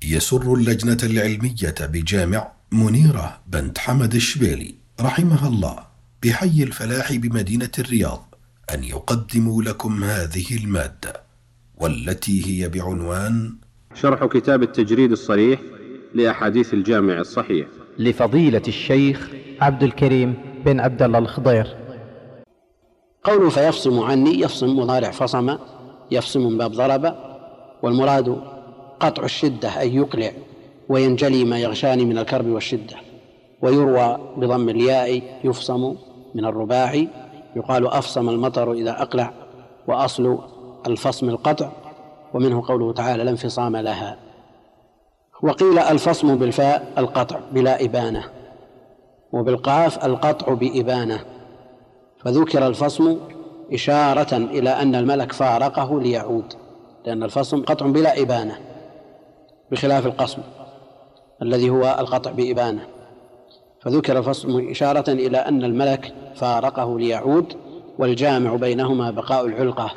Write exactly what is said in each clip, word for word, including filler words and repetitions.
يسر اللجنة العلمية بجامع منيرة بنت حمد الشبيلي رحمها الله بحي الفلاح بمدينة الرياض أن يقدموا لكم هذه المادة، والتي هي بعنوان شرح كتاب التجريد الصريح لأحاديث الجامع الصحيح لفضيلة الشيخ عبد الكريم بن عبد الله الخضير. قوله فيفصم عني، يفصم مضارع فصم، يفصم من باب ضرب، والمراد قطع الشدة أي يقلع وينجلي ما يغشاني من الكرب والشدة. ويروى بضم الياء يفصم من الرباعي، يقال أفصم المطر إذا أقلع، وأصل الفصم القطع، ومنه قوله تعالى لا انفصام لها. وقيل الفصم بالفاء القطع بلا إبانة، وبالقاف القطع بإبانة، فذكر الفصم إشارة إلى أن الملك فارقه ليعود، لأن الفصم قطع بلا إبانة بخلاف القصم الذي هو القطع بإبانة، فذكر الفصم إشارة إلى أن الملك فارقه ليعود، والجامع بينهما بقاء العلقة.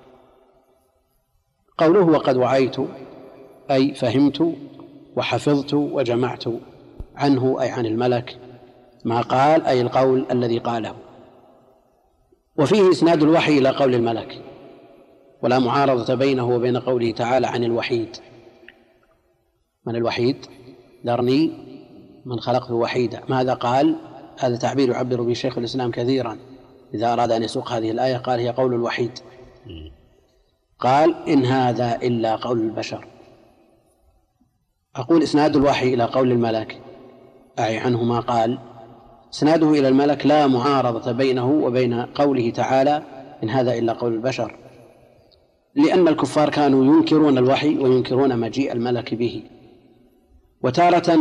قوله وقد وعيت أي فهمت وحفظت وجمعت عنه أي عن الملك ما قال، أي القول الذي قاله. وفيه إسناد الوحي إلى قول الملك، ولا معارضة بينه وبين قوله تعالى عن الوحيد. من الوحيد؟ ذرني من خلقته وحيدا. ماذا قال؟ هذا تعبير يعبر به شيخ الإسلام كثيرا إذا أراد أن يسوق هذه الآية، قال هي قول الوحيد. قال إن هذا إلا قول البشر. أقول إسناد الوحي إلى قول الملك أعي عنه ما قال، إسناده إلى الملك لا معارضة بينه وبين قوله تعالى إن هذا إلا قول البشر، لأن الكفار كانوا ينكرون الوحي وينكرون مجيء الملك به. وتارة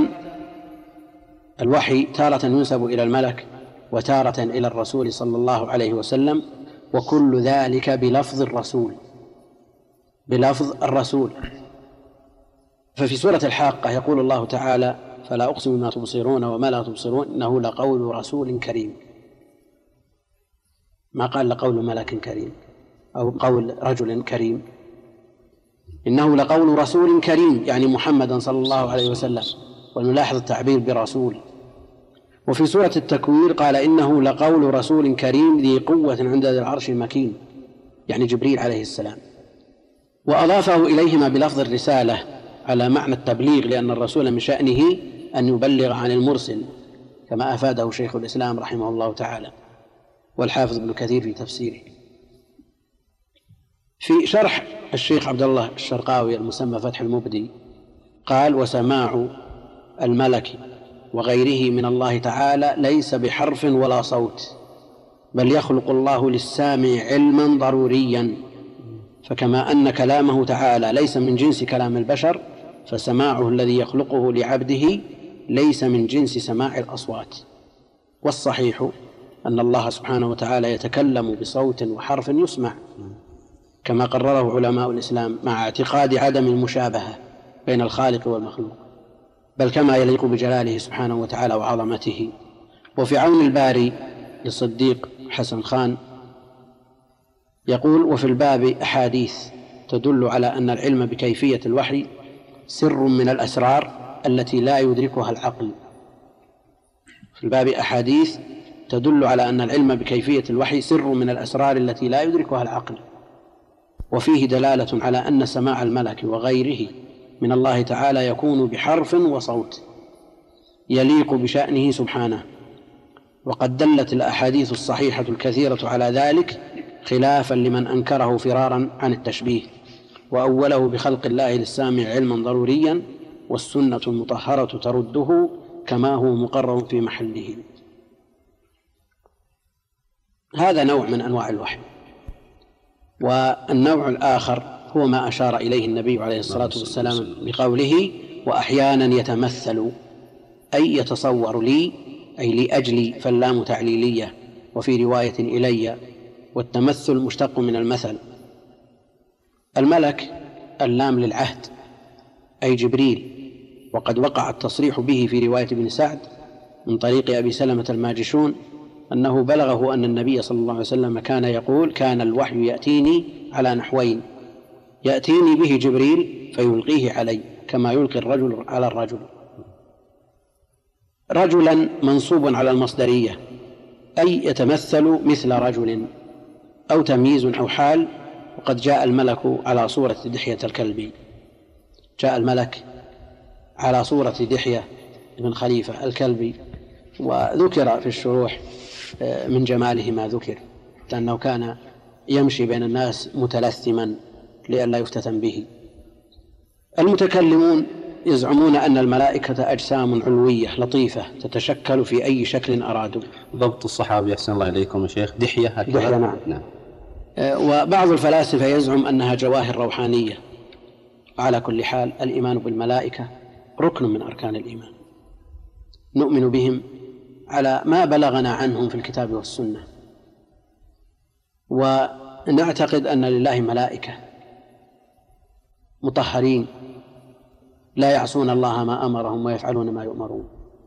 الوحي تارة ينسب إلى الملك وتارة إلى الرسول صلى الله عليه وسلم، وكل ذلك بلفظ الرسول بلفظ الرسول. ففي سورة الحاقة يقول الله تعالى فلا أقسم بما تبصرون وما لا تبصرون إنه لقول رسول كريم، ما قال لقول ملك كريم أو قول رجل كريم، إنه لقول رسول كريم يعني محمدا صلى الله عليه وسلم، ونلاحظ التعبير برسول. وفي سورة التكوير قال إنه لقول رسول كريم ذي قوة عند ذي العرش مكين، يعني جبريل عليه السلام. وأضافه إليهما بلفظ الرسالة على معنى التبليغ، لأن الرسول من شأنه أن يبلغ عن المرسل، كما أفاده شيخ الإسلام رحمه الله تعالى والحافظ ابن كثير في تفسيره. في شرح الشيخ عبد الله الشرقاوي المسمى فتح المبدي قال وسماع الملك وغيره من الله تعالى ليس بحرف ولا صوت، بل يخلق الله للسامع علما ضروريا، فكما أن كلامه تعالى ليس من جنس كلام البشر، فسماعه الذي يخلقه لعبده ليس من جنس سماع الأصوات. والصحيح أن الله سبحانه وتعالى يتكلم بصوت وحرف يسمع، كما قرره علماء الإسلام، مع اعتقاد عدم المشابهة بين الخالق والمخلوق، بل كما يليق بجلاله سبحانه وتعالى وعظمته. وفي عون الباري للصديق حسن خان يقول وفي الباب أحاديث تدل على أن العلم بكيفية الوحي سر من الأسرار التي لا يدركها العقل. في الباب أحاديث تدل على أن العلم بكيفية الوحي سر من الأسرار التي لا يدركها العقل. وفيه دلالة على أن سماع الملك وغيره من الله تعالى يكون بحرف وصوت يليق بشأنه سبحانه. وقد دلت الأحاديث الصحيحة الكثيرة على ذلك، خلافا لمن أنكره فرارا عن التشبيه، وأوله بخلق الله للسامع علما ضروريا، والسنة المطهرة ترده كما هو مقرر في محله. هذا نوع من أنواع الوحي. والنوع الآخر هو ما أشار إليه النبي عليه الصلاة والسلام بقوله وأحيانا يتمثل، أي يتصور لي، أي لأجلي، فاللام تعليلية، وفي رواية إلي، والتمثل مشتق من المثل. الملك اللام للعهد أي جبريل، وقد وقع التصريح به في رواية ابن سعد من طريق أبي سلمة الماجشون أنه بلغه أن النبي صلى الله عليه وسلم كان يقول كان الوحي يأتيني على نحوين، يأتيني به جبريل فيلقيه علي كما يلقي الرجل على الرجل. رجلا منصوب على المصدرية، أي يتمثل مثل رجل، أو تمييز أو حال. وقد جاء الملك على صورة دحية الكلب، جاء الملك على صورة دحية بن خليفة الكلبي، وذكر في الشروح من جماله ما ذكر، لأنه كان يمشي بين الناس متلثما لئلا يفتتن به. المتكلمون يزعمون أن الملائكة أجسام علوية لطيفة تتشكل في أي شكل أرادوا. ضبط الصحابي أحسن الله إليكم يا شيخ، دحية هكذا؟ دحية نعم. نعم. وبعض الفلاسفة يزعم أنها جواهر روحانية. على كل حال الإيمان بالملائكة ركن من أركان الإيمان، نؤمن بهم على ما بلغنا عنهم في الكتاب والسنة، ونعتقد أن لله ملائكة مطهرين لا يعصون الله ما أمرهم ويفعلون ما يؤمرون.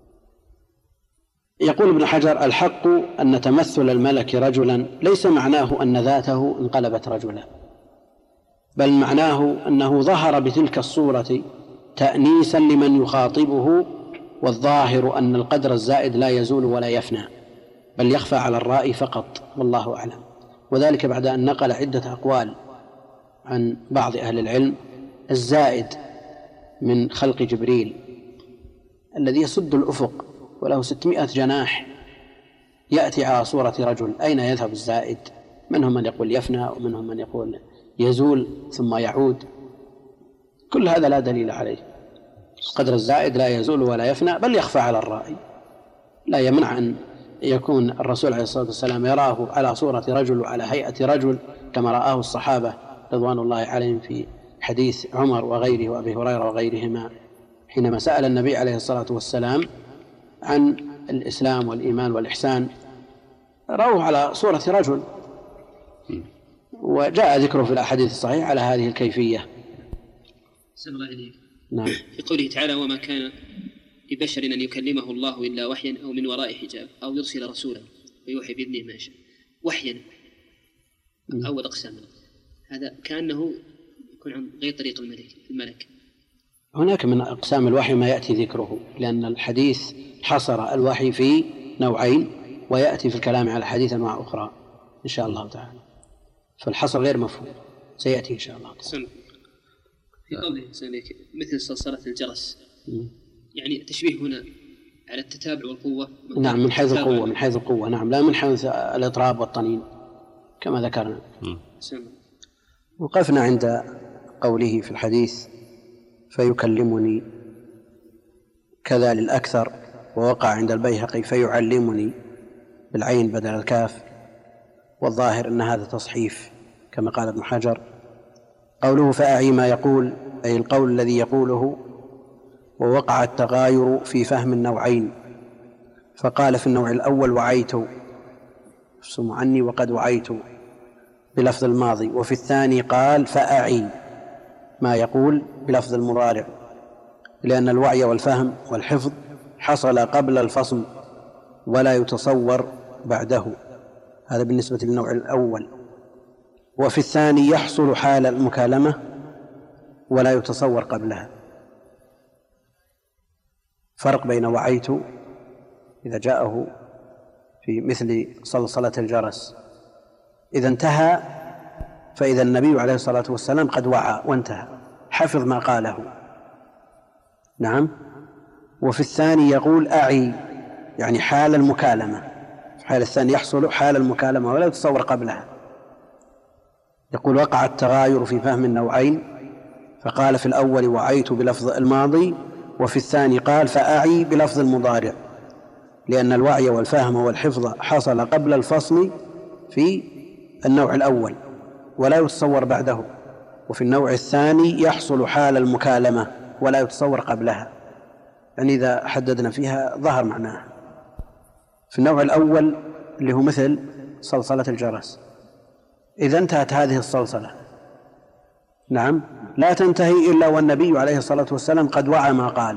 يقول ابن حجر: الحق أن تمثل الملك رجلا ليس معناه أن ذاته انقلبت رجلا، بل معناه أنه ظهر بتلك الصورة تأنيسا لمن يخاطبه، والظاهر أن القدر الزائد لا يزول ولا يفنى، بل يخفى على الرائي فقط، والله أعلم. وذلك بعد أن نقل عدة أقوال عن بعض أهل العلم. الزائد من خلق جبريل الذي يسد الأفق وله ستمائة جناح يأتي على صورة رجل، أين يذهب الزائد؟ منهم من يقول يفنى، ومنهم من يقول يزول ثم يعود. كل هذا لا دليل عليه. قدر الزائد لا يزول ولا يفنى، بل يخفى على الرائي. لا يمنع أن يكون الرسول عليه الصلاة والسلام يراه على صورة رجل وعلى هيئة رجل كما رآه الصحابة رضوان الله عليهم في حديث عمر وغيره وأبي هريرة وغيرهما، حينما سأل النبي عليه الصلاة والسلام عن الإسلام والإيمان والإحسان، رأوه على صورة رجل، وجاء ذكره في الأحاديث الصحيحة على هذه الكيفية. سلام الله عليك. نعم. في قوله تعالى: وما كان لبشر أن يكلمه الله إلا وحيا أو من وراء حجاب أو يرسل رسولا ويوحي بإذنه ما شاء. وحيا أول أقسام، هذا كأنه يكون عن غير طريق الملك الملك هناك من أقسام الوحي ما يأتي ذكره، لأن الحديث حصر الوحي في نوعين، ويأتي في الكلام على الحديث أنواع أخرى إن شاء الله تعالى، فالحصر غير مفهوم، سيأتي إن شاء الله تعالى. في قوله مثل صلصلة الجرس، يعني تشبيه هنا على التتابع والقوة. نعم، من حيث القوة، من حيث القوة نعم، لا من حيث الإطراب والطنين كما ذكرنا. وقفنا عند قوله في الحديث: فيكلمني كذا للأكثر، ووقع عند البيهقي فيعلمني بالعين بدل الكاف، والظاهر أن هذا تصحيف كما قال ابن حجر. قوله فأعي ما يقول، أي القول الذي يقوله. ووقع التغاير في فهم النوعين، فقال في النوع الأول: وعيت افصم عني وقد وعيت بلفظ الماضي. وفي الثاني قال: فأعي ما يقول بلفظ المضارع، لأن الوعي والفهم والحفظ حصل قبل الفصم ولا يتصور بعده. هذا بالنسبة للنوع الأول. وفي الثاني يحصل حال المكالمة ولا يتصور قبلها. فرق بين وعيت إذا جاءه في مثل صلصلة الجرس إذا انتهى، فإذا النبي عليه الصلاة والسلام قد وعى وانتهى، حفظ ما قاله. نعم. وفي الثاني يقول أعي، يعني حال المكالمة، في حال الثاني يحصل حال المكالمة ولا يتصور قبلها. يقول: وقع التغاير في فهم النوعين، فقال في الأول وعيت بلفظ الماضي، وفي الثاني قال فأعي بلفظ المضارع، لأن الوعي والفهم والحفظ حصل قبل الفصل في النوع الأول ولا يتصور بعده، وفي النوع الثاني يحصل حال المكالمة ولا يتصور قبلها. يعني إذا حددنا فيها ظهر معناها. في النوع الأول اللي هو مثل صلصلة الجرس، إذا انتهت هذه الصلصلة نعم لا تنتهي إلا والنبي عليه الصلاة والسلام قد وعى ما قال.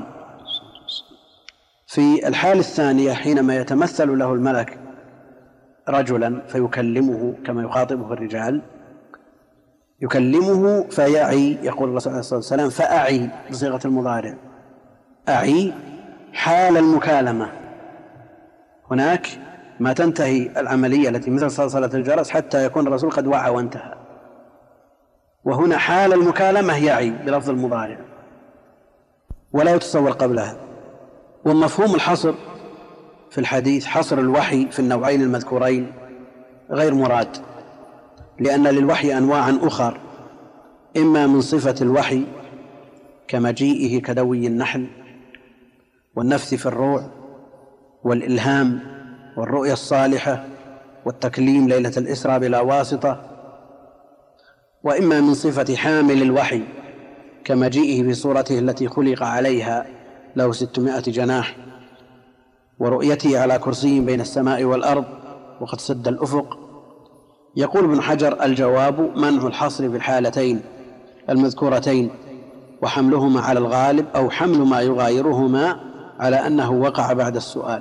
في الحال الثانية حينما يتمثل له الملك رجلا فيكلمه كما يخاطبه الرجال، يكلمه فيعي، يقول الرسول عليه الصلاة والسلام فأعي بصيغة المضارع، أعي حال المكالمة. هناك ما تنتهي العملية التي مثل صلصلة الجرس حتى يكون الرسول قد وعى وانتهى، وهنا حال المكالمة يعي بلفظ المضارع ولا يتصور قبلها. ومفهوم الحصر في الحديث، حصر الوحي في النوعين المذكورين، غير مراد، لأن للوحي أنواعا أخر، إما من صفة الوحي كمجيئه كدوي النحل والنفث في الروع والإلهام والرؤيا الصالحة والتكليم ليلة الإسراء بلا واسطة، وإما من صفة حامل الوحي كمجيئه في صورته التي خلق عليها له ستمائة جناح ورؤيته على كرسي بين السماء والأرض وقد سد الأفق. يقول ابن حجر: الجواب منع الحصر في الحالتين المذكورتين وحملهما على الغالب أو حمل ما يغايرهما على أنه وقع بعد السؤال،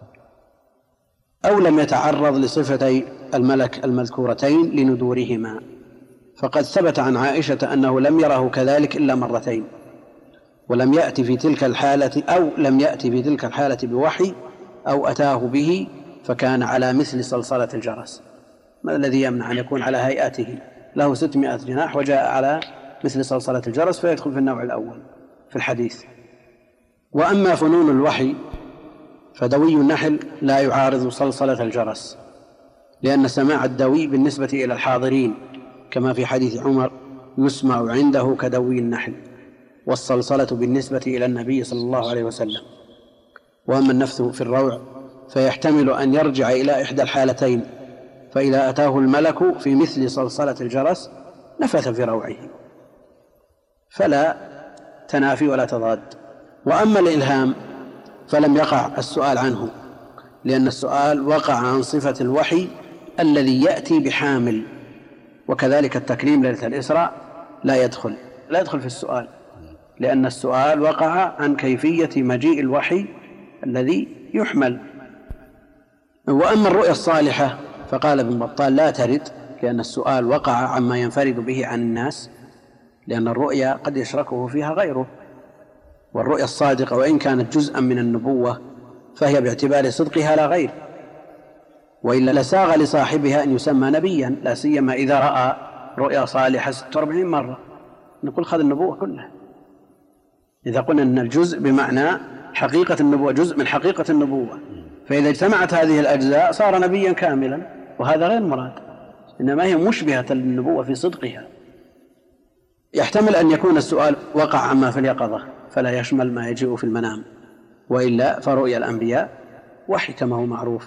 أو لم يتعرض لصفتي الملك المذكورتين لندورهما، فقد ثبت عن عائشة أنه لم يره كذلك إلا مرتين، ولم يأتي في تلك الحالة أو لم يأتي في تلك الحالة بوحي أو أتاه به فكان على مثل صلصلة الجرس. ما الذي يمنع أن يكون على هيئته له ستمائة جناح وجاء على مثل صلصلة الجرس فيدخل في النوع الأول في الحديث. وأما فنون الوحي فدوي النحل لا يعارض صلصلة الجرس، لأن سماع الدوي بالنسبة إلى الحاضرين كما في حديث عمر يسمع عنده كدوي النحل، والصلصلة بالنسبة إلى النبي صلى الله عليه وسلم. وأما النفث في الروع فيحتمل أن يرجع إلى إحدى الحالتين، فإذا أتاه الملك في مثل صلصلة الجرس نفث في روعه، فلا تنافي ولا تضاد. وأما الإلهام فلم يقع السؤال عنه، لأن السؤال وقع عن صفة الوحي الذي يأتي بحامل، وكذلك التكريم ليلة الإسراء لا يدخل لا يدخل في السؤال، لأن السؤال وقع عن كيفية مجيء الوحي الذي يحمل. وأما الرؤيا الصالحة فقال ابن بطال لا ترد، لأن السؤال وقع عما ينفرد به عن الناس، لأن الرؤيا قد يشركه فيها غيره، والرؤيا الصادقة وإن كانت جزءا من النبوة فهي باعتبار صدقها لا غير، وإلا لساغ لصاحبها أن يسمى نبيا، لا سيما إذا رأى رؤيا صالحة ستة وأربعين مرة، نقول خذ النبوة كلها. إذا قلنا أن الجزء بمعنى حقيقة النبوة، جزء من حقيقة النبوة، فإذا اجتمعت هذه الأجزاء صار نبيا كاملا، وهذا غير مراد، إنما هي مشبهة للنبوة في صدقها. يحتمل أن يكون السؤال وقع عما في اليقظة فلا يشمل ما يجيء في المنام، وإلا فرؤيا الأنبياء وحي كما هو معروف.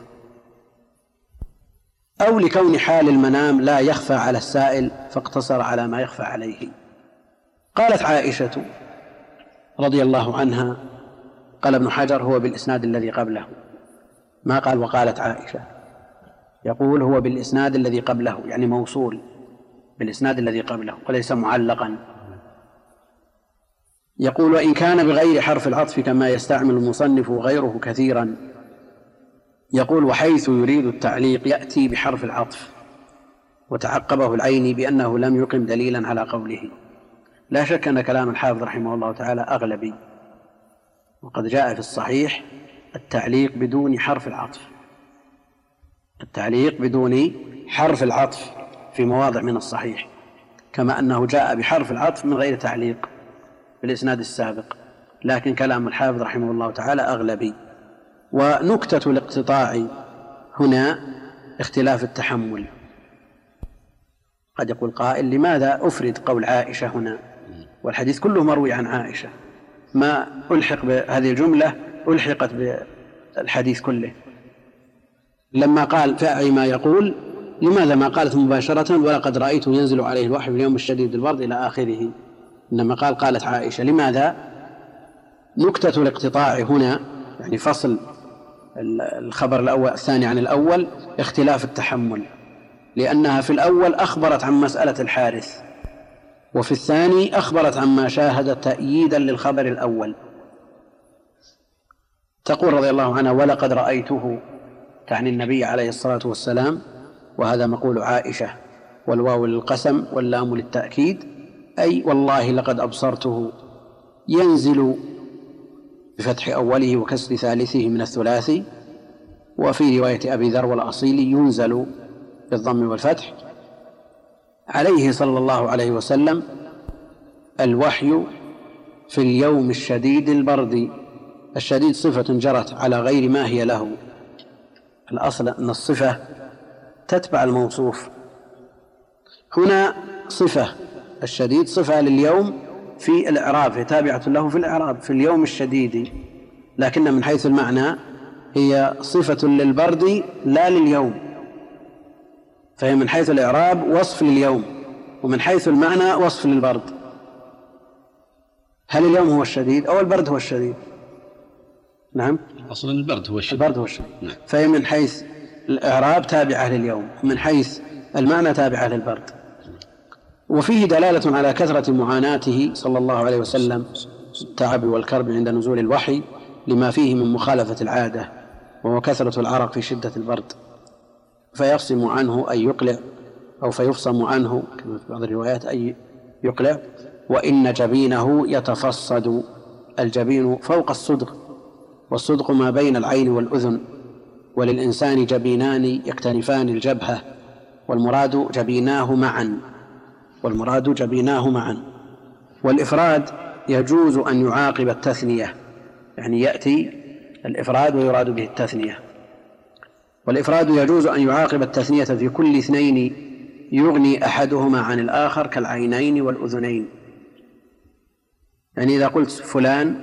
أو لكون حال المنام لا يخفى على السائل فاقتصر على ما يخفى عليه. قالت عائشة رضي الله عنها، قال ابن حجر هو بالإسناد الذي قبله، ما قال وقالت عائشة، يقول هو بالإسناد الذي قبله، يعني موصول بالإسناد الذي قبله وليس معلقا. يقول وإن كان بغير حرف العطف كما يستعمل المصنف وغيره كثيرا، يقول وحيث يريد التعليق يأتي بحرف العطف، وتعقبه العيني بأنه لم يقم دليلا على قوله. لا شك أن كلام الحافظ رحمه الله تعالى أغلبي، وقد جاء في الصحيح التعليق بدون حرف العطف، التعليق بدون حرف العطف في مواضع من الصحيح، كما أنه جاء بحرف العطف من غير تعليق في الإسناد السابق، لكن كلام الحافظ رحمه الله تعالى أغلبي. ونكتة الاقتطاع هنا اختلاف التحمل. قد يقول قائل لماذا أفرد قول عائشة هنا والحديث كله مروي عن عائشة، ما ألحق بهذه الجملة ألحقت بالحديث كله؟ لما قال فأعي ما يقول لماذا ما قالت مباشرة ولقد رأيته ينزل عليه الوحي في اليوم الشديد البرد إلى آخره، إنما قال قالت عائشة؟ لماذا؟ نكتة الاقتطاع هنا يعني فصل الخبر الأول الثاني عن الأول اختلاف التحمل، لأنها في الأول أخبرت عن مسألة الحارث، وفي الثاني أخبرت عما شاهد تأييدا للخبر الأول. تقول رضي الله عنها ولقد رأيته، تعني النبي عليه الصلاة والسلام، وهذا مقول عائشة، والواو للقسم واللام للتأكيد، أي والله لقد أبصرته، ينزل بفتح أوله وكسر ثالثه من الثلاثي. وفي رواية أبي ذر والأصيل ينزل بالضم والفتح. عليه صلى الله عليه وسلم الوحي في اليوم الشديد البرد. الشديد صفة جرت على غير ما هي له. الأصل أن الصفة تتبع الموصوف. هنا صفة الشديد صفة لليوم في الإعراب، تابعة له في الإعراب في اليوم الشديد، لكن من حيث المعنى هي صفة للبرد لا لليوم، فهي من حيث الإعراب وصف لليوم، ومن حيث المعنى وصف للبرد. هل اليوم هو الشديد أو البرد هو الشديد؟ نعم، أصلا البرد هو الشديد. البرد هو الشديد. نعم. فهي من حيث الإعراب تابعة لليوم، ومن حيث المعنى تابعة للبرد. وفيه دلالة على كثرة معاناته صلى الله عليه وسلم التعب والكرب عند نزول الوحي، لما فيه من مخالفة العادة، وهو كثرة العرق في شدة البرد، فيفصم عنه أي يقلع، أو فيفصم عنه كما في بعض الروايات أي يقلع. وإن جبينه يتفصد، الجبين فوق الصدغ، والصدغ ما بين العين والأذن، وللإنسان جبينان يكتنفان الجبهة، والمراد جبيناه معا، والمراد جبيناه معا. والإفراد يجوز أن يعاقب التثنية، يعني يأتي الإفراد ويراد به التثنية. والإفراد يجوز أن يعاقب التثنية في كل اثنين يغني أحدهما عن الآخر، كالعينين والأذنين. يعني إذا قلت فلان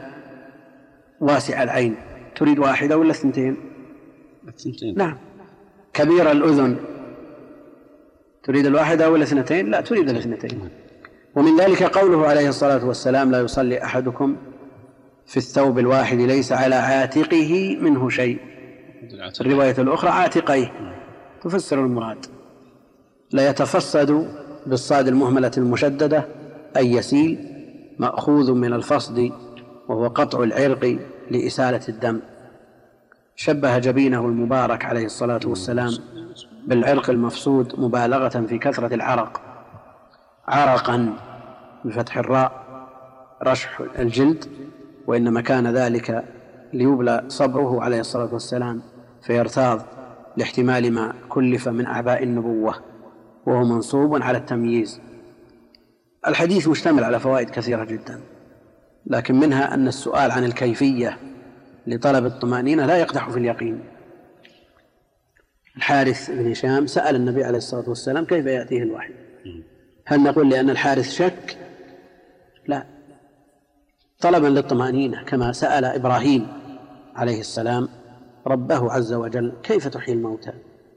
واسع العين، تريد واحدة ولا اثنتين؟ اثنتين. نعم. كبير الأذن، تريد الواحدة ولا اثنتين؟ لا، تريد الاثنتين. ومن ذلك قوله عليه الصلاة والسلام: لا يصلي أحدكم في الثوب الواحد ليس على عاتقه منه شيء. الرواية الأخرى عاتقيه، تفسر المراد. لا يتفصد بالصاد المهملة المشددة أي يسيل، مأخوذ من الفصد وهو قطع العرق لإسالة الدم. شبه جبينه المبارك عليه الصلاة والسلام بالعرق المفسود مبالغة في كثرة العرق، عرقا بفتح الراء رشح الجلد، وإنما كان ذلك ليبلى صبره عليه الصلاة والسلام فيرتاض لاحتمال ما كلف من أعباء النبوة، وهو منصوب على التمييز. الحديث مشتمل على فوائد كثيرة جدا، لكن منها أن السؤال عن الكيفية لطلب الطمأنينة لا يقدح في اليقين. الحارث بن هشام سأل النبي عليه الصلاة والسلام كيف يأتيه الوحي. هل نقول لأن الحارث شك؟ لا، طلبا للطمأنينة، كما سأل إبراهيم عليه السلام ربه عز وجل: كيف تحيي الموتى؟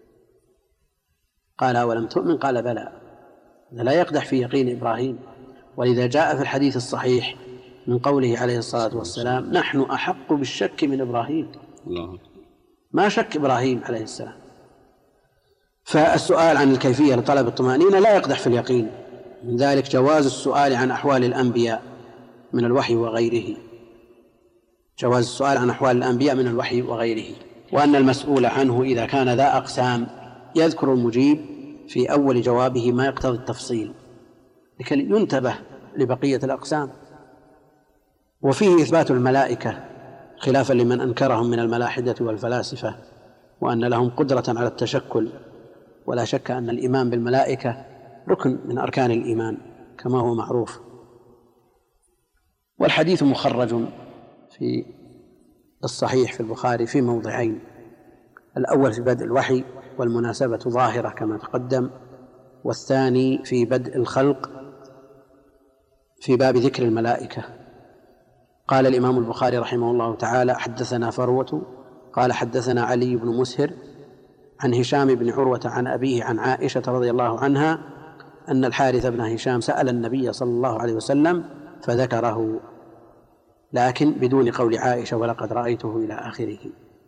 قال: أولم تؤمن؟ قال: بلى. لا يقدح في يقين إبراهيم. ولذا جاء في الحديث الصحيح من قوله عليه الصلاة والسلام: نحن أحق بالشك من إبراهيم. الله. ما شك إبراهيم عليه السلام. فالسؤال عن الكيفية لطلب الطمأنينة لا يقدح في اليقين. من ذلك جواز السؤال عن أحوال الأنبياء من الوحي وغيره، جواز السؤال عن أحوال الأنبياء من الوحي وغيره، وأن المسؤول عنه إذا كان ذا أقسام يذكر المجيب في أول جوابه ما يقتضي التفصيل لكي ينتبه لبقية الأقسام. وفيه إثبات الملائكة خلافا لمن أنكرهم من الملاحدة والفلاسفة، وأن لهم قدرة على التشكل. ولا شك أن الإيمان بالملائكة ركن من أركان الإيمان كما هو معروف. والحديث مخرج في الصحيح في البخاري في موضعين: الأول في بدء الوحي والمناسبة ظاهرة كما تقدم، والثاني في بدء الخلق في باب ذكر الملائكة. قال الإمام البخاري رحمه الله تعالى: حدثنا فروة قال حدثنا علي بن مسهر عن هشام بن عروة عن أبيه عن عائشة رضي الله عنها أن الحارث بن هشام سأل النبي صلى الله عليه وسلم فذكره، لكن بدون قول عائشة ولقد رأيته إلى آخره.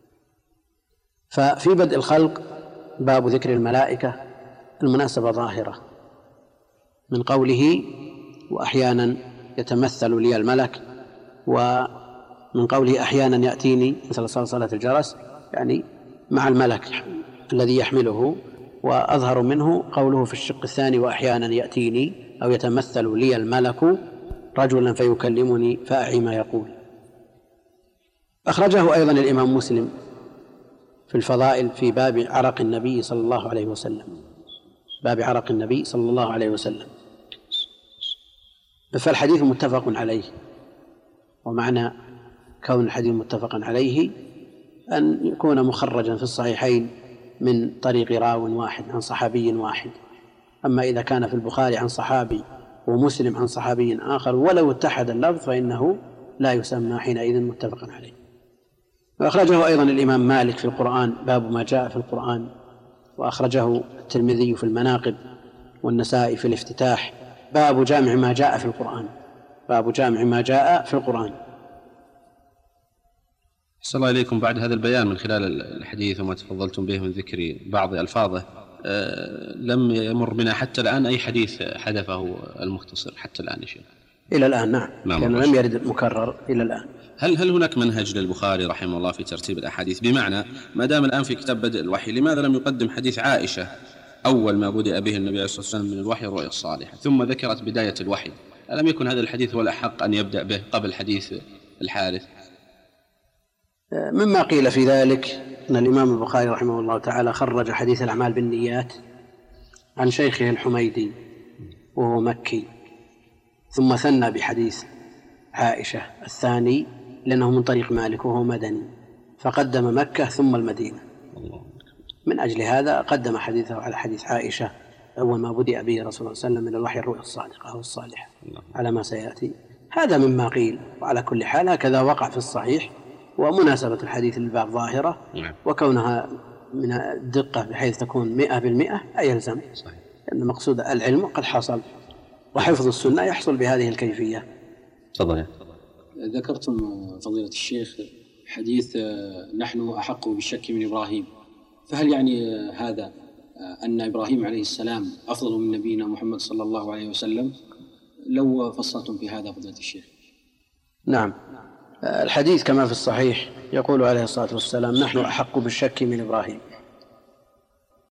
ففي بدء الخلق باب ذكر الملائكة المناسبة ظاهرة من قوله: وأحيانا يتمثل لي الملك، ومن قوله: أحيانا يأتيني مثل صلصلة الجرس، يعني مع الملك الذي يحمله وأظهر منه قوله في الشق الثاني: وأحيانا يأتيني أو يتمثل لي الملك رجلا فيكلمني فأعي ما يقول. أخرجه أيضا الإمام مسلم في الفضائل في باب عرق النبي صلى الله عليه وسلم، باب عرق النبي صلى الله عليه وسلم، فالحديث متفق عليه. ومعنى كون الحديث متفقا عليه أن يكون مخرجا في الصحيحين من طريق راو واحد عن صحابي واحد. أما إذا كان في البخاري عن صحابي ومسلم عن صحابي آخر ولو اتحد اللفظ فإنه لا يسمى حينئذ متفقا عليه. وأخرجه أيضا الإمام مالك في القرآن، باب ما جاء في القرآن، وأخرجه الترمذي في المناقب، والنسائي في الافتتاح، باب جامع ما جاء في القرآن، باب جامع ما جاء في القرآن. أحسن الله إليكم. بعد هذا البيان من خلال الحديث وما تفضلتم به من ذكر بعض ألفاظه، أه لم يمر بنا حتى الآن أي حديث حذفه المختصر حتى الآن يا شيخ؟ إلى الآن نعم، لأنه لم يرد المكرر إلى الآن. هل هل هناك منهج للبخاري رحمه الله في ترتيب الأحاديث؟ بمعنى ما دام الآن في كتاب بدء الوحي، لماذا لم يقدم حديث عائشة أول ما بدأ به النبي عليه الصلاة والسلام من الوحي الرؤيا الصالحة، ثم ذكرت بداية الوحي؟ ألم يكن هذا الحديث هو الأحق أن يبدأ به قبل حديث الحارث؟ مما قيل في ذلك أن الإمام البخاري رحمه الله تعالى خرج حديث الأعمال بالنيات عن شيخه الحميدي وهو مكي، ثم ثنى بحديث عائشة الثاني لأنه من طريق مالك وهو مدني، فقدم مكة ثم المدينة. من أجل هذا قدم حديثه على حديث عائشة أول ما بدأ به رسول الله صلى الله عليه وسلم من الوحي الرؤيا الصادقة أو الصالحة على ما سيأتي. هذا مما قيل. وعلى كل حال هكذا وقع في الصحيح، ومناسبة الحديث للباب ظاهرة، وكونها من الدقة بحيث تكون مئة بالمئة أيلزم، لأن مقصود العلم قد حصل، وحفظ السنة يحصل بهذه الكيفية. تفضل. ذكرتم فضيلة الشيخ حديث نحن أحق بالشك من إبراهيم، فهل يعني هذا أن إبراهيم عليه السلام أفضل من نبينا محمد صلى الله عليه وسلم؟ لو فصلتم في هذا فضيلة الشيخ. نعم، الحديث كما في الصحيح يقول عليه الصلاة والسلام: نحن أحق بالشك من إبراهيم.